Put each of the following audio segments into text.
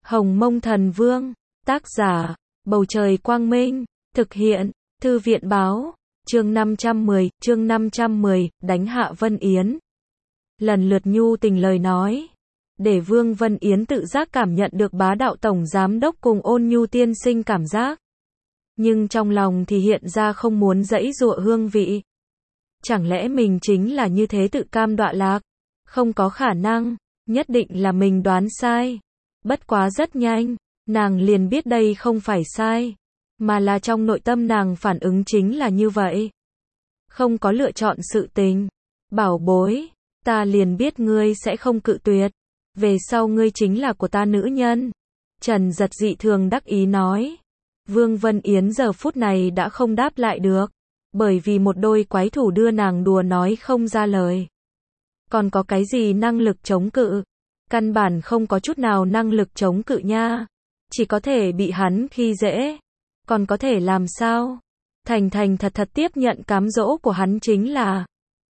Hồng Mông Thần Vương, tác giả, Bầu Trời Quang Minh, thực hiện, Thư viện Báo, chương 510, đánh hạ Vân Yến. Lần lượt nhu tình lời nói, để Vương Vân Yến tự giác cảm nhận được bá đạo tổng giám đốc cùng Ôn Nhu tiên sinh cảm giác. Nhưng trong lòng thì hiện ra không muốn giãy giụa hương vị. Chẳng lẽ mình chính là như thế tự cam đọa lạc? Không có khả năng, nhất định là mình đoán sai. Bất quá rất nhanh, nàng liền biết đây không phải sai, mà là trong nội tâm nàng phản ứng chính là như vậy. Không có lựa chọn sự tình. Bảo bối, ta liền biết ngươi sẽ không cự tuyệt. Về sau ngươi chính là của ta nữ nhân. Trần Giật dị thường đắc ý nói. Vương Vân Yến giờ phút này đã không đáp lại được, bởi vì một đôi quái thủ đưa nàng đùa nói không ra lời. Còn có cái gì năng lực chống cự? Căn bản không có chút nào năng lực chống cự nha. Chỉ có thể bị hắn khi dễ. Còn có thể làm sao? Thành thật tiếp nhận cám dỗ của hắn chính là.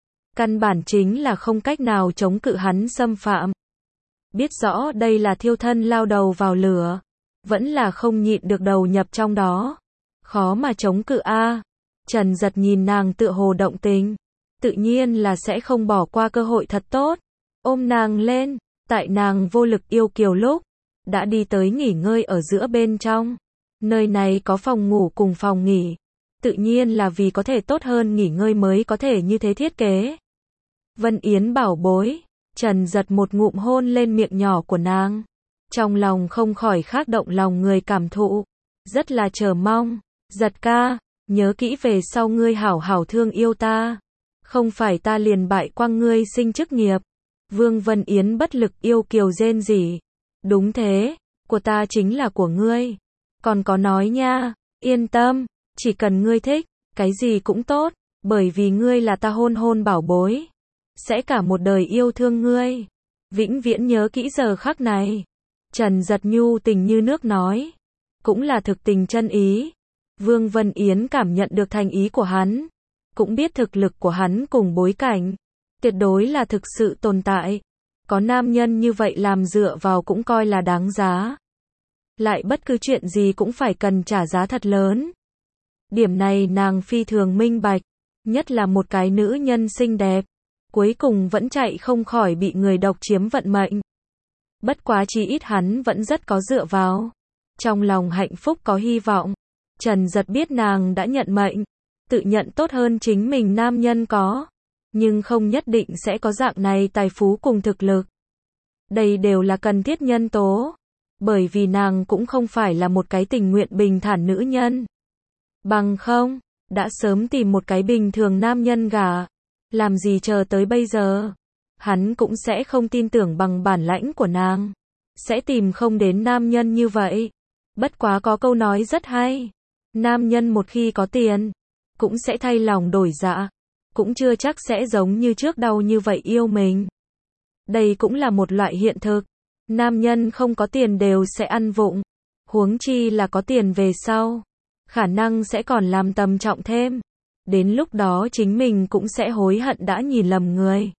Căn bản chính là không cách nào chống cự hắn xâm phạm. Biết rõ đây là thiêu thân lao đầu vào lửa. Vẫn là không nhịn được đầu nhập trong đó. Khó mà chống cự a. Trần Giật nhìn nàng tựa hồ động tình. Tự nhiên là sẽ không bỏ qua cơ hội thật tốt. Ôm nàng lên. Tại nàng vô lực yêu kiều lúc, đã đi tới nghỉ ngơi ở giữa bên trong. Nơi này có phòng ngủ cùng phòng nghỉ. Tự nhiên là vì có thể tốt hơn nghỉ ngơi mới có thể như thế thiết kế. Vân Yến bảo bối. Trần Giật một ngụm hôn lên miệng nhỏ của nàng. Trong lòng không khỏi khác động lòng người cảm thụ. Rất là chờ mong. Giật ca, nhớ kỹ về sau ngươi hảo hảo thương yêu ta. Không phải ta liền bại quang ngươi sinh chức nghiệp. Vương Vân Yến bất lực yêu kiều rên rỉ. Đúng thế, của ta chính là của ngươi. Còn có nói nha, yên tâm, chỉ cần ngươi thích, cái gì cũng tốt, bởi vì ngươi là ta hôn bảo bối. Sẽ cả một đời yêu thương ngươi. Vĩnh viễn nhớ kỹ giờ khắc này. Trần Giật nhu tình như nước nói. Cũng là thực tình chân ý. Vương Vân Yến cảm nhận được thành ý của hắn. Cũng biết thực lực của hắn cùng bối cảnh. Tuyệt đối là thực sự tồn tại. Có nam nhân như vậy làm dựa vào cũng coi là đáng giá. Lại bất cứ chuyện gì cũng phải cần trả giá thật lớn. Điểm này nàng phi thường minh bạch. Nhất là một cái nữ nhân xinh đẹp. Cuối cùng vẫn chạy không khỏi bị người độc chiếm vận mệnh. Bất quá chí ít hắn vẫn rất có dựa vào. Trong lòng hạnh phúc có hy vọng. Trần Giật biết nàng đã nhận mệnh. Tự nhận tốt hơn chính mình nam nhân có. Nhưng không nhất định sẽ có dạng này tài phú cùng thực lực. Đây đều là cần thiết nhân tố. Bởi vì nàng cũng không phải là một cái tình nguyện bình thản nữ nhân. Bằng không, đã sớm tìm một cái bình thường nam nhân gả. Làm gì chờ tới bây giờ. Hắn cũng sẽ không tin tưởng bằng bản lãnh của nàng. Sẽ tìm không đến nam nhân như vậy. Bất quá có câu nói rất hay. Nam nhân một khi có tiền, cũng sẽ thay lòng đổi dạ. Cũng chưa chắc sẽ giống như trước đâu như vậy yêu mình. Đây cũng là một loại hiện thực. Nam nhân không có tiền đều sẽ ăn vụng. Huống chi là có tiền về sau. Khả năng sẽ còn làm tầm trọng thêm. Đến lúc đó chính mình cũng sẽ hối hận đã nhìn lầm người.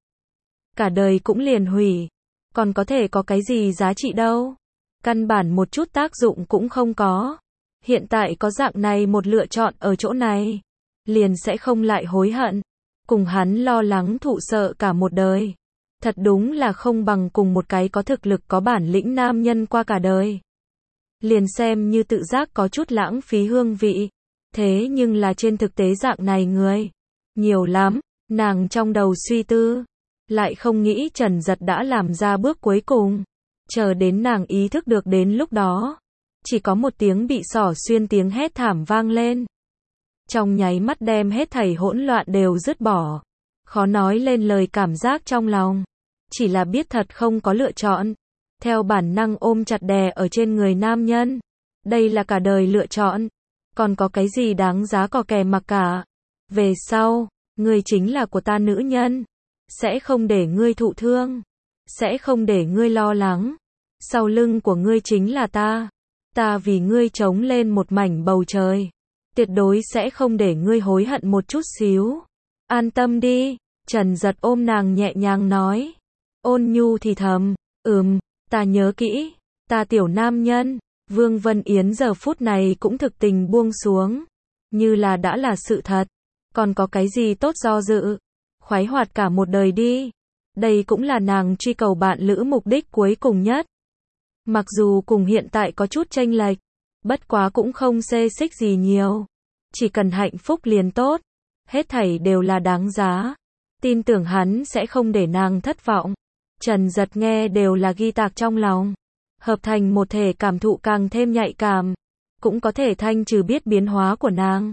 Cả đời cũng liền hủy. Còn có thể có cái gì giá trị đâu. Căn bản một chút tác dụng cũng không có. Hiện tại có dạng này một lựa chọn ở chỗ này. Liền sẽ không lại hối hận. Cùng hắn lo lắng thụ sợ cả một đời. Thật đúng là không bằng cùng một cái có thực lực có bản lĩnh nam nhân qua cả đời. Liền xem như tự giác có chút lãng phí hương vị. Thế nhưng là trên thực tế dạng này người nhiều lắm. Nàng trong đầu suy tư. Lại không nghĩ Trần Giật đã làm ra bước cuối cùng. Chờ đến nàng ý thức được đến lúc đó. Chỉ có một tiếng bị xỏ xuyên tiếng hét thảm vang lên. Trong nháy mắt đem hết thảy hỗn loạn đều dứt bỏ. Khó nói lên lời cảm giác trong lòng. Chỉ là biết thật không có lựa chọn. Theo bản năng ôm chặt đè ở trên người nam nhân. Đây là cả đời lựa chọn. Còn có cái gì đáng giá cò kè mặc cả. Về sau, ngươi chính là của ta nữ nhân. Sẽ không để ngươi thụ thương. Sẽ không để ngươi lo lắng. Sau lưng của ngươi chính là ta. Ta vì ngươi chống lên một mảnh bầu trời. Tuyệt đối sẽ không để ngươi hối hận một chút xíu. An tâm đi. Trần Giật ôm nàng nhẹ nhàng nói. Ôn nhu thì thầm. Ta nhớ kỹ. Ta tiểu nam nhân, Vương Vân Yến giờ phút này cũng thực tình buông xuống, như là đã là sự thật, còn có cái gì tốt do dự, khoái hoạt cả một đời đi. Đây cũng là nàng truy cầu bạn lữ mục đích cuối cùng nhất. Mặc dù cùng hiện tại có chút chênh lệch, bất quá cũng không xê xích gì nhiều. Chỉ cần hạnh phúc liền tốt, hết thảy đều là đáng giá. Tin tưởng hắn sẽ không để nàng thất vọng. Trần Giật nghe đều là ghi tạc trong lòng. Hợp thành một thể cảm thụ càng thêm nhạy cảm. Cũng có thể thanh trừ biết biến hóa của nàng.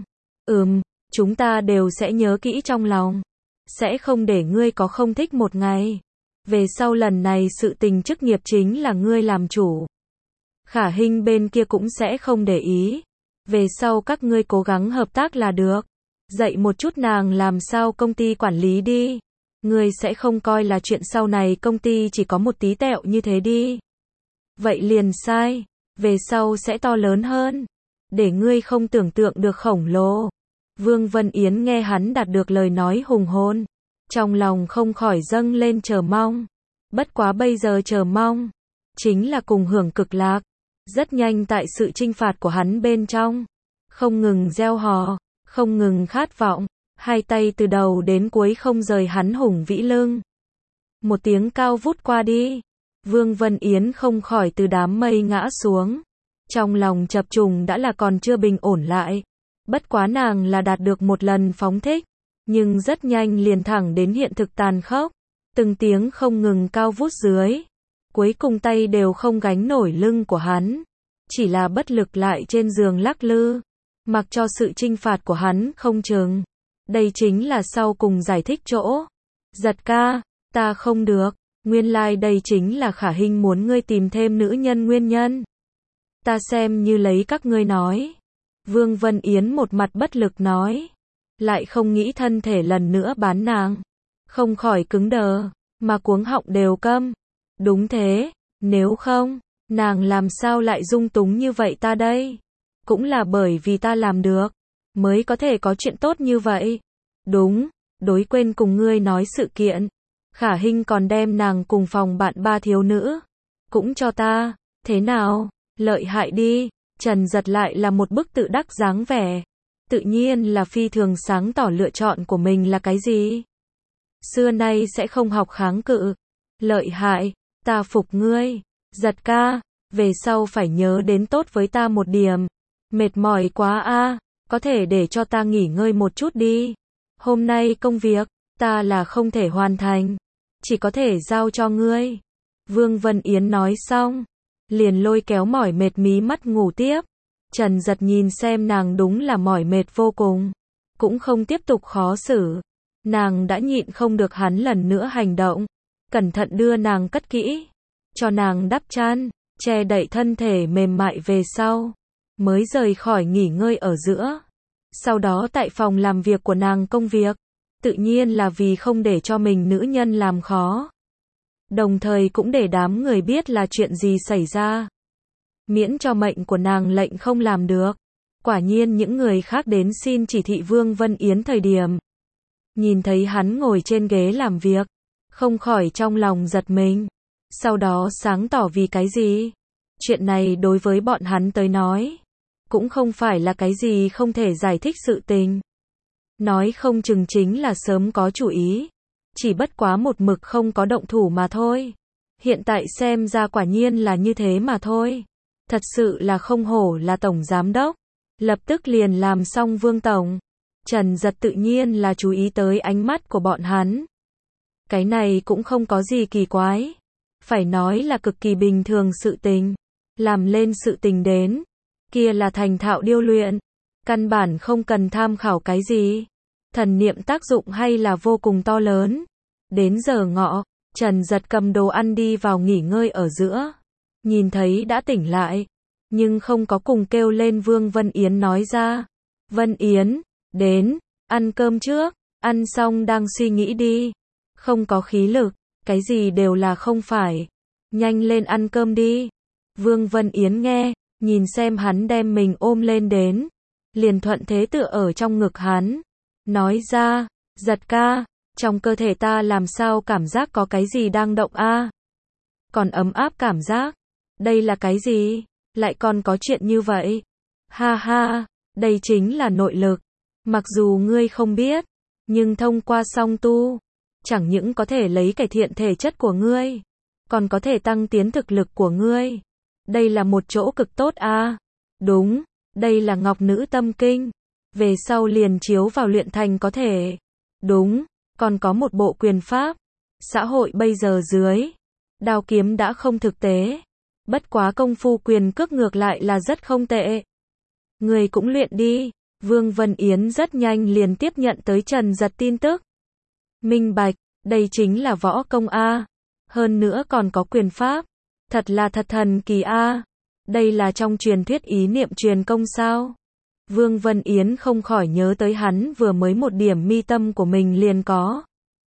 Chúng ta đều sẽ nhớ kỹ trong lòng. Sẽ không để ngươi có không thích một ngày. Về sau lần này sự tình chức nghiệp chính là ngươi làm chủ. Khả Hinh bên kia cũng sẽ không để ý. Về sau các ngươi cố gắng hợp tác là được. Dạy một chút nàng làm sao công ty quản lý đi. Ngươi sẽ không coi là chuyện sau này công ty chỉ có một tí tẹo như thế đi. Vậy liền sai. Về sau sẽ to lớn hơn. Để ngươi không tưởng tượng được khổng lồ. Vương Vân Yến nghe hắn đạt được lời nói hùng hồn. Trong lòng không khỏi dâng lên chờ mong. Bất quá bây giờ chờ mong. Chính là cùng hưởng cực lạc. Rất nhanh tại sự chinh phạt của hắn bên trong. Không ngừng gieo hò. Không ngừng khát vọng. Hai tay từ đầu đến cuối không rời hắn hùng vĩ lưng. Một tiếng cao vút qua đi. Vương Vân Yến không khỏi từ đám mây ngã xuống. Trong lòng chập trùng đã là còn chưa bình ổn lại. Bất quá nàng là đạt được một lần phóng thích. Nhưng rất nhanh liền thẳng đến hiện thực tàn khốc. Từng tiếng không ngừng cao vút dưới. Cuối cùng tay đều không gánh nổi lưng của hắn. Chỉ là bất lực lại trên giường lắc lư. Mặc cho sự chinh phạt của hắn không chừng. Đây chính là sau cùng giải thích chỗ. Giật ca, ta không được. Nguyên lai đây chính là Khả Hinh muốn ngươi tìm thêm nữ nhân nguyên nhân. Ta xem như lấy các ngươi nói. Vương Vân Yến một mặt bất lực nói. Lại không nghĩ thân thể lần nữa bán nàng. Không khỏi cứng đờ, mà cuống họng đều câm. Đúng thế, nếu không, nàng làm sao lại dung túng như vậy ta đây? Cũng là bởi vì ta làm được, mới có thể có chuyện tốt như vậy. Đúng, đối quên cùng ngươi nói sự kiện. Khả Hinh còn đem nàng cùng phòng bạn ba thiếu nữ. Cũng cho ta, thế nào? Lợi hại đi. Trần Giật lại là một bức tự đắc dáng vẻ. Tự nhiên là phi thường sáng tỏ lựa chọn của mình là cái gì. Xưa nay sẽ không học kháng cự. Lợi hại, ta phục ngươi. Giật ca, về sau phải nhớ đến tốt với ta một điểm. Mệt mỏi quá a, có thể để cho ta nghỉ ngơi một chút đi. Hôm nay công việc, ta là không thể hoàn thành. Chỉ có thể giao cho ngươi. Vương Vân Yến nói xong. Liền lôi kéo mỏi mệt mí mắt ngủ tiếp. Trần Giật nhìn xem nàng đúng là mỏi mệt vô cùng. Cũng không tiếp tục khó xử. Nàng đã nhịn không được hắn lần nữa hành động. Cẩn thận đưa nàng cất kỹ. Cho nàng đắp chăn. Che đậy thân thể mềm mại về sau. Mới rời khỏi nghỉ ngơi ở giữa. Sau đó tại phòng làm việc của nàng công việc. Tự nhiên là vì không để cho mình nữ nhân làm khó. Đồng thời cũng để đám người biết là chuyện gì xảy ra. Miễn cho mệnh của nàng lệnh không làm được. Quả nhiên những người khác đến xin chỉ thị Vương Vân Yến thời điểm. Nhìn thấy hắn ngồi trên ghế làm việc. Không khỏi trong lòng giật mình. Sau đó sáng tỏ vì cái gì. Chuyện này đối với bọn hắn tới nói. Cũng không phải là cái gì không thể giải thích sự tình. Nói không chừng chính là sớm có chủ ý. Chỉ bất quá một mực không có động thủ mà thôi. Hiện tại xem ra quả nhiên là như thế mà thôi. Thật sự là không hổ là tổng giám đốc. Lập tức liền làm xong Vương tổng. Trần Giật tự nhiên là chú ý tới ánh mắt của bọn hắn. Cái này cũng không có gì kỳ quái. Phải nói là cực kỳ bình thường sự tình. Làm lên sự tình đến. Kia là thành thạo điêu luyện. Căn bản không cần tham khảo cái gì. Thần niệm tác dụng hay là vô cùng to lớn. Đến giờ ngọ, Trần Giật cầm đồ ăn đi vào nghỉ ngơi ở giữa. Nhìn thấy đã tỉnh lại. Nhưng không có cùng kêu lên Vương Vân Yến nói ra. Vân Yến, đến, ăn cơm trước. Ăn xong đang suy nghĩ đi. Không có khí lực, cái gì đều là không phải. Nhanh lên ăn cơm đi. Vương Vân Yến nghe, nhìn xem hắn đem mình ôm lên đến. Liền thuận thế tựa ở trong ngực hắn. Nói ra, Giật ca, trong cơ thể ta làm sao cảm giác có cái gì đang động a? Còn ấm áp cảm giác. Đây là cái gì? Lại còn có chuyện như vậy? Ha ha, đây chính là nội lực. Mặc dù ngươi không biết, nhưng thông qua song tu, chẳng những có thể lấy cải thiện thể chất của ngươi, còn có thể tăng tiến thực lực của ngươi. Đây là một chỗ cực tốt à? Đúng, đây là Ngọc Nữ Tâm Kinh. Về sau liền chiếu vào luyện thành có thể. Đúng, còn có một bộ quyền pháp. Xã hội bây giờ dưới đao kiếm đã không thực tế. Bất quá công phu quyền cước ngược lại là rất không tệ. Người cũng luyện đi. Vương Vân Yến rất nhanh liền tiếp nhận tới Trần Giật tin tức. Minh bạch, đây chính là võ công A. Hơn nữa còn có quyền pháp. Thật là thật thần kỳ A. Đây là trong truyền thuyết ý niệm truyền công sao? Vương Vân Yến không khỏi nhớ tới hắn vừa mới một điểm mi tâm của mình liền có.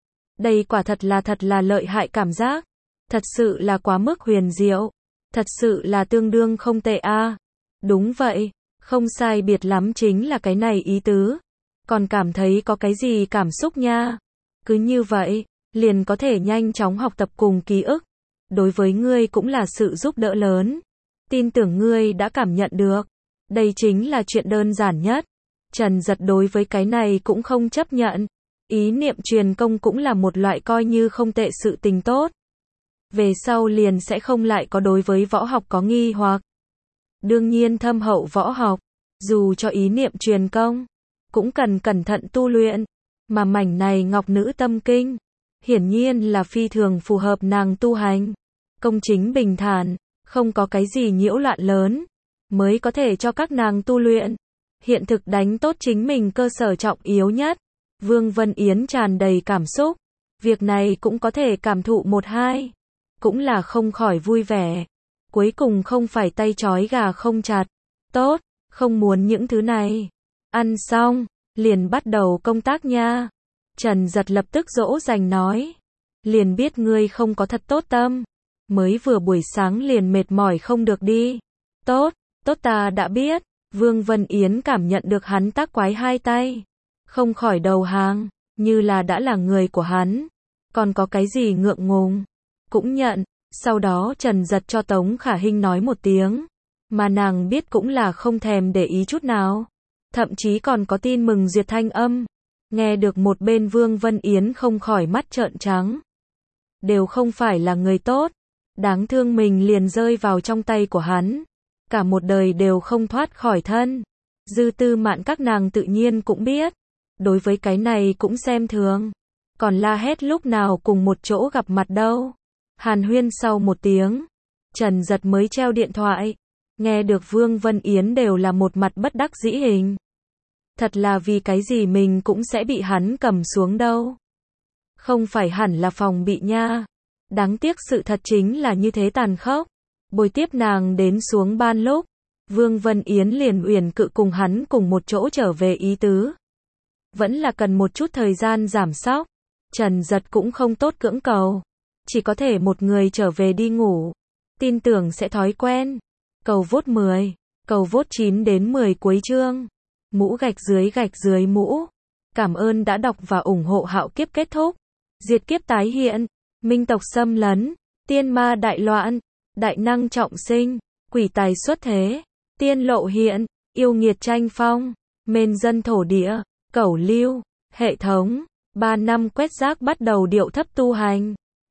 Đây quả thật là lợi hại cảm giác. Thật sự là quá mức huyền diệu. Thật sự là tương đương không tệ a. Đúng vậy, không sai biệt lắm chính là cái này ý tứ. Còn cảm thấy có cái gì cảm xúc nha. Cứ như vậy, liền có thể nhanh chóng học tập cùng ký ức. Đối với ngươi cũng là sự giúp đỡ lớn. Tin tưởng ngươi đã cảm nhận được. Đây chính là chuyện đơn giản nhất. Trần Giật đối với cái này cũng không chấp nhận. Ý niệm truyền công cũng là một loại coi như không tệ sự tình tốt. Về sau liền sẽ không lại có đối với võ học có nghi hoặc. Đương nhiên thâm hậu võ học, dù cho ý niệm truyền công, cũng cần cẩn thận tu luyện. Mà mảnh này Ngọc Nữ Tâm Kinh, hiển nhiên là phi thường phù hợp nàng tu hành. Công chính bình thản, không có cái gì nhiễu loạn lớn, mới có thể cho các nàng tu luyện. Hiện thực đánh tốt chính mình cơ sở trọng yếu nhất. Vương Vân Yến tràn đầy cảm xúc. Việc này cũng có thể cảm thụ một hai. Cũng là không khỏi vui vẻ. Cuối cùng không phải tay trói gà không chặt. Tốt, không muốn những thứ này. Ăn xong, liền bắt đầu công tác nha. Trần Giật lập tức dỗ dành nói. Liền biết ngươi không có thật tốt tâm. Mới vừa buổi sáng liền mệt mỏi không được đi. Tốt, tốt ta đã biết. Vương Vân Yến cảm nhận được hắn tác quái hai tay. Không khỏi đầu hàng, như là đã là người của hắn. Còn có cái gì ngượng ngùng. Cũng nhận, sau đó Trần Giật cho Tống Khả Hinh nói một tiếng. Mà nàng biết cũng là không thèm để ý chút nào. Thậm chí còn có tin mừng duyệt thanh âm. Nghe được một bên Vương Vân Yến không khỏi mắt trợn trắng. Đều không phải là người tốt. Đáng thương mình liền rơi vào trong tay của hắn. Cả một đời đều không thoát khỏi thân. Dư Tư Mạn các nàng tự nhiên cũng biết. Đối với cái này cũng xem thường. Còn la hét lúc nào cùng một chỗ gặp mặt đâu. Hàn huyên sau một tiếng. Trần Giật mới treo điện thoại. Nghe được Vương Vân Yến đều là một mặt bất đắc dĩ hình. Thật là vì cái gì mình cũng sẽ bị hắn cầm xuống đâu. Không phải hẳn là phòng bị nha. Đáng tiếc sự thật chính là như thế tàn khốc. Bồi tiếp nàng đến xuống ban lúc. Vương Vân Yến liền uyển cự cùng hắn cùng một chỗ trở về ý tứ. Vẫn là cần một chút thời gian giảm sóc. Trần Giật cũng không tốt cưỡng cầu. Chỉ có thể một người trở về đi ngủ. Tin tưởng sẽ thói quen. Cầu vốt 10. Cầu vốt 9 đến 10 cuối chương. Mũ gạch dưới mũ. Cảm ơn đã đọc và ủng hộ Hạo Kiếp kết thúc. Diệt kiếp tái hiện. Minh tộc xâm lấn. Tiên ma đại loạn. Đại năng trọng sinh. Quỷ tài xuất thế. Tiên lộ hiện. Yêu nghiệt tranh phong. Mên dân thổ địa. Cẩu lưu. Hệ thống. 3 năm quét rác bắt đầu điệu thấp tu hành.